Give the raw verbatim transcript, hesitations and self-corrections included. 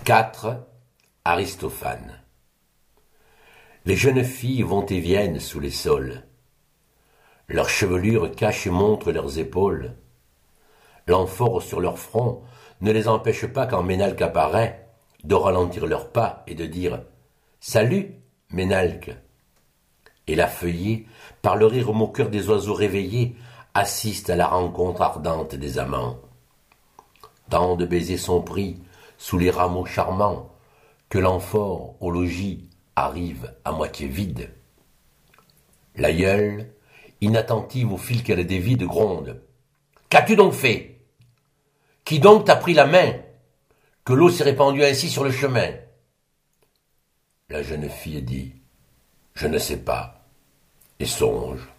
quatre. Aristophane. Les jeunes filles vont et viennent sous les saules. Leur chevelure cache et montre leurs épaules. L'amphore sur leur front ne les empêche pas quand Ménalque apparaît de ralentir leurs pas et de dire « Salut, Ménalque !» Et la feuillée, par le rire moqueur des oiseaux réveillés, assiste à la rencontre ardente des amants. Tant de baisers sont pris sous les rameaux charmants que l'amphore au logis arrive à moitié vide. L'aïeule, inattentive au fil qu'elle dévide, gronde. « Qu'as-tu donc fait ? Qui donc t'a pris la main, que l'eau s'est répandue ainsi sur le chemin ?» La jeune fille dit « Je ne sais pas » et songe.